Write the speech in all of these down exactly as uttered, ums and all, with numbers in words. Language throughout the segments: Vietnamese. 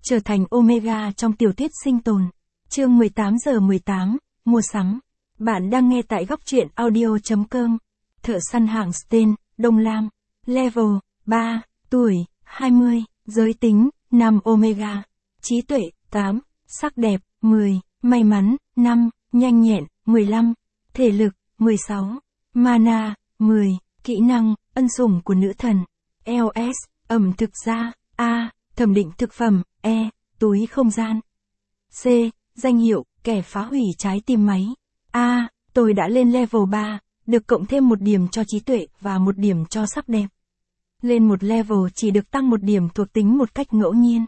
Trở thành Omega trong tiểu thuyết sinh tồn. Chương mười tám giờ mười tám, mua sắm. Bạn đang nghe tại góc truyện audio chấm com. Thợ săn hạng Sten, Đông Lam. Level ba, tuổi hai mươi, giới tính nam Omega. Trí tuệ tám, sắc đẹp mười, may mắn năm, nhanh nhẹn mười lăm, thể lực mười sáu, mana mười, kỹ năng ân sủng của nữ thần. lờ ét, ẩm thực gia. A, thẩm định thực phẩm. E, túi không gian. C, danh hiệu kẻ phá hủy trái tim máy. A, tôi đã lên level ba, được cộng thêm một điểm cho trí tuệ và một điểm cho sắc đẹp. Lên một level chỉ được tăng một điểm thuộc tính một cách ngẫu nhiên.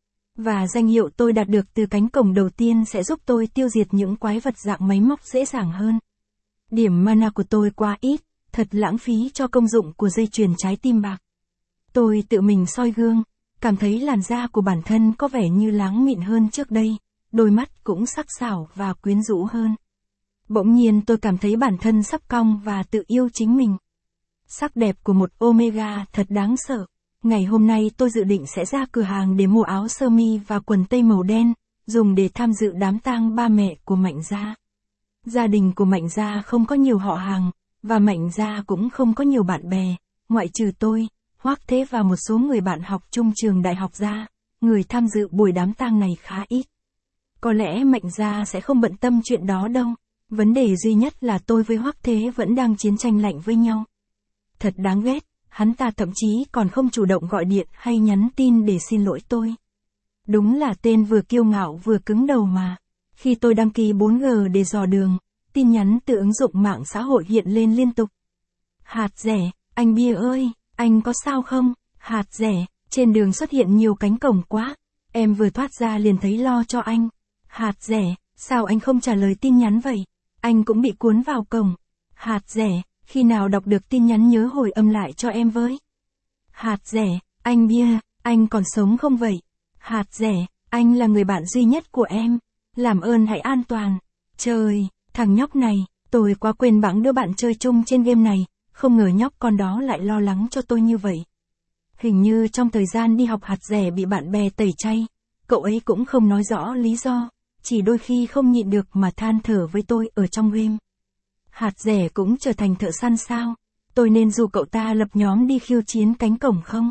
Và danh hiệu tôi đạt được từ cánh cổng đầu tiên sẽ giúp tôi tiêu diệt những quái vật dạng máy móc dễ dàng hơn. Điểm mana của tôi quá ít, thật lãng phí cho công dụng của dây chuyền trái tim bạc. Tôi tự mình soi gương, cảm thấy làn da của bản thân có vẻ như láng mịn hơn trước đây, đôi mắt cũng sắc sảo và quyến rũ hơn. Bỗng nhiên tôi cảm thấy bản thân sắp cong và tự yêu chính mình. Sắc đẹp của một Omega thật đáng sợ. Ngày hôm nay tôi dự định sẽ ra cửa hàng để mua áo sơ mi và quần tây màu đen, dùng để tham dự đám tang ba mẹ của Mạnh Gia. Gia đình của Mạnh Gia không có nhiều họ hàng, và Mạnh Gia cũng không có nhiều bạn bè, ngoại trừ tôi, Hoắc Thế và một số người bạn học chung trường đại học Gia. Người tham dự buổi đám tang này khá ít. Có lẽ Mạnh Gia sẽ không bận tâm chuyện đó đâu. Vấn đề duy nhất là tôi với Hoắc Thế vẫn đang chiến tranh lạnh với nhau. Thật đáng ghét, hắn ta thậm chí còn không chủ động gọi điện hay nhắn tin để xin lỗi tôi. Đúng là tên vừa kiêu ngạo vừa cứng đầu mà. Khi tôi đăng ký bốn G để dò đường, tin nhắn từ ứng dụng mạng xã hội hiện lên liên tục. Hạt rẻ, anh Bia ơi, anh có sao không? Hạt rẻ, trên đường xuất hiện nhiều cánh cổng quá. Em vừa thoát ra liền thấy lo cho anh. Hạt rẻ, sao anh không trả lời tin nhắn vậy? Anh cũng bị cuốn vào cổng. Hạt rẻ, khi nào đọc được tin nhắn nhớ hồi âm lại cho em với. Hạt rẻ, anh Bia, anh còn sống không vậy? Hạt rẻ, anh là người bạn duy nhất của em. Làm ơn hãy an toàn. Trời, thằng nhóc này, tôi quá quên bẵng đứa bạn chơi chung trên game này, không ngờ nhóc con đó lại lo lắng cho tôi như vậy. Hình như trong thời gian đi học hạt rẻ bị bạn bè tẩy chay, cậu ấy cũng không nói rõ lý do, chỉ đôi khi không nhịn được mà than thở với tôi ở trong game. Hạt rẻ cũng trở thành thợ săn sao? Tôi nên rủ cậu ta lập nhóm đi khiêu chiến cánh cổng không?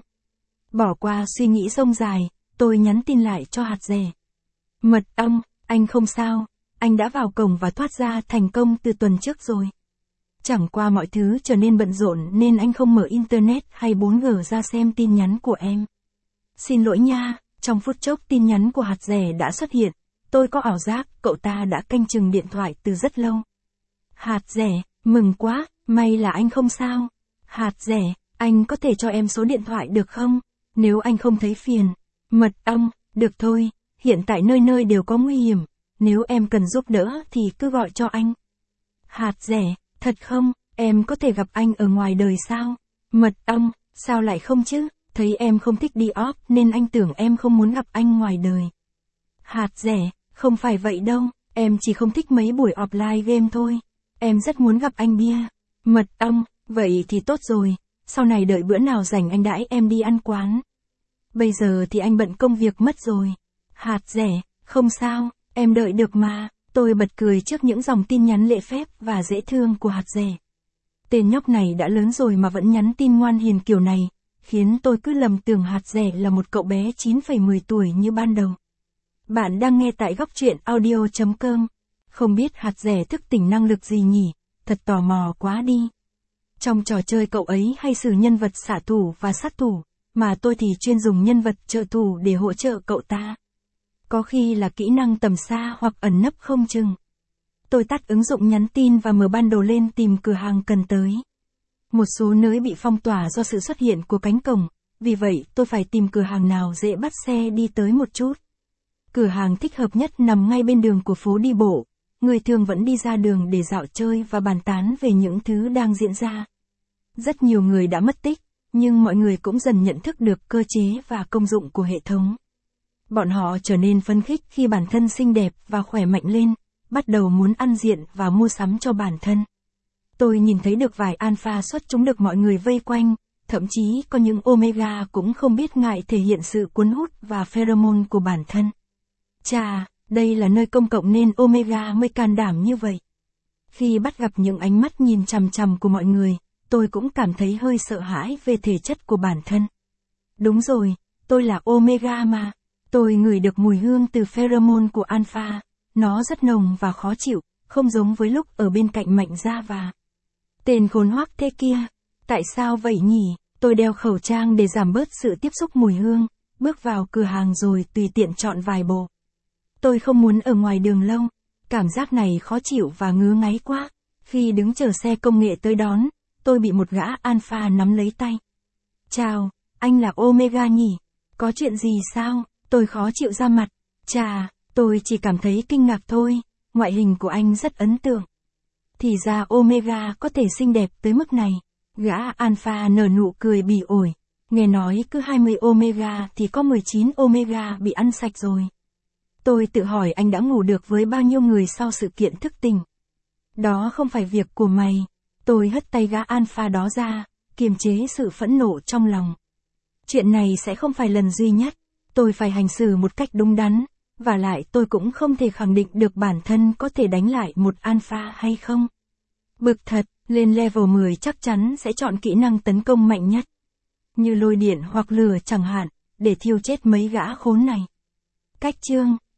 Bỏ qua suy nghĩ rông dài, tôi nhắn tin lại cho hạt rẻ. Mật ong, anh không sao, anh đã vào cổng và thoát ra thành công từ tuần trước rồi. Chẳng qua mọi thứ trở nên bận rộn nên anh không mở internet hay bốn G ra xem tin nhắn của em. Xin lỗi nha, trong phút chốc tin nhắn của hạt rẻ đã xuất hiện, tôi có ảo giác cậu ta đã canh chừng điện thoại từ rất lâu. Hạt rẻ, mừng quá, may là anh không sao. Hạt rẻ, anh có thể cho em số điện thoại được không? Nếu anh không thấy phiền. Mật ong, được thôi, hiện tại nơi nơi đều có nguy hiểm, nếu em cần giúp đỡ thì cứ gọi cho anh. Hạt rẻ, thật không, em có thể gặp anh ở ngoài đời sao? Mật ong, sao lại không chứ, thấy em không thích đi off nên anh tưởng em không muốn gặp anh ngoài đời. Hạt rẻ, không phải vậy đâu, em chỉ không thích mấy buổi offline game thôi. Em rất muốn gặp anh Bia. Mật ong, vậy thì tốt rồi, sau này đợi bữa nào rảnh anh đãi em đi ăn quán. Bây giờ thì anh bận công việc mất rồi. Hạt rẻ, không sao, em đợi được mà. Tôi bật cười trước những dòng tin nhắn lễ phép và dễ thương của hạt rẻ. Tên nhóc này đã lớn rồi mà vẫn nhắn tin ngoan hiền kiểu này, khiến tôi cứ lầm tưởng hạt rẻ là một cậu bé chín phẩy mười tuổi như ban đầu. Bạn đang nghe tại góc truyện audio chấm com. Không biết hạt rẻ thức tỉnh năng lực gì nhỉ, thật tò mò quá đi. Trong trò chơi cậu ấy hay xử nhân vật xạ thủ và sát thủ, mà tôi thì chuyên dùng nhân vật trợ thủ để hỗ trợ cậu ta. Có khi là kỹ năng tầm xa hoặc ẩn nấp không chừng. Tôi tắt ứng dụng nhắn tin và mở bản đồ lên tìm cửa hàng cần tới. Một số nơi bị phong tỏa do sự xuất hiện của cánh cổng, vì vậy tôi phải tìm cửa hàng nào dễ bắt xe đi tới một chút. Cửa hàng thích hợp nhất nằm ngay bên đường của phố đi bộ. Người thường vẫn đi ra đường để dạo chơi và bàn tán về những thứ đang diễn ra. Rất nhiều người đã mất tích, nhưng mọi người cũng dần nhận thức được cơ chế và công dụng của hệ thống. Bọn họ trở nên phấn khích khi bản thân xinh đẹp và khỏe mạnh lên, bắt đầu muốn ăn diện và mua sắm cho bản thân. Tôi nhìn thấy được vài alpha xuất chúng được mọi người vây quanh, Thậm chí có những Omega cũng không biết ngại thể hiện sự cuốn hút và pheromone của bản thân. Chà, đây là nơi công cộng nên Omega mới can đảm như vậy. Khi bắt gặp những ánh mắt nhìn chằm chằm của mọi người, tôi cũng cảm thấy hơi sợ hãi về thể chất của bản thân. Đúng rồi, tôi là Omega mà. Tôi ngửi được mùi hương từ pheromone của Alpha. Nó rất nồng và khó chịu, không giống với lúc ở bên cạnh Mạnh Gia và... Tên khốn hoắc thế kia. Tại sao vậy nhỉ? Tôi đeo khẩu trang để giảm bớt sự tiếp xúc mùi hương, bước vào cửa hàng rồi tùy tiện chọn vài bộ. Tôi không muốn ở ngoài đường lâu. Cảm giác này khó chịu và ngứa ngáy quá. Khi đứng chờ xe công nghệ tới đón, tôi bị một gã Alpha nắm lấy tay. Chào, anh là Omega nhỉ? Có chuyện gì sao? Tôi khó chịu ra mặt. Chà, tôi chỉ cảm thấy kinh ngạc thôi. Ngoại hình của anh rất ấn tượng. Thì ra Omega có thể xinh đẹp tới mức này. Gã Alpha nở nụ cười bỉ ổi. Nghe nói cứ hai mươi Omega thì có mười chín Omega bị ăn sạch rồi. Tôi tự hỏi anh đã ngủ được với bao nhiêu người sau sự kiện thức tỉnh. Đó không phải việc của mày. Tôi hất tay gã Alpha đó ra, kiềm chế sự phẫn nộ trong lòng. Chuyện này sẽ không phải lần duy nhất. Tôi phải hành xử một cách đúng đắn. Và lại tôi cũng không thể khẳng định được bản thân có thể đánh lại một Alpha hay không. Bực thật, lên level mười chắc chắn sẽ chọn kỹ năng tấn công mạnh nhất. Như lôi điện hoặc lửa chẳng hạn, để thiêu chết mấy gã khốn này. Cách chương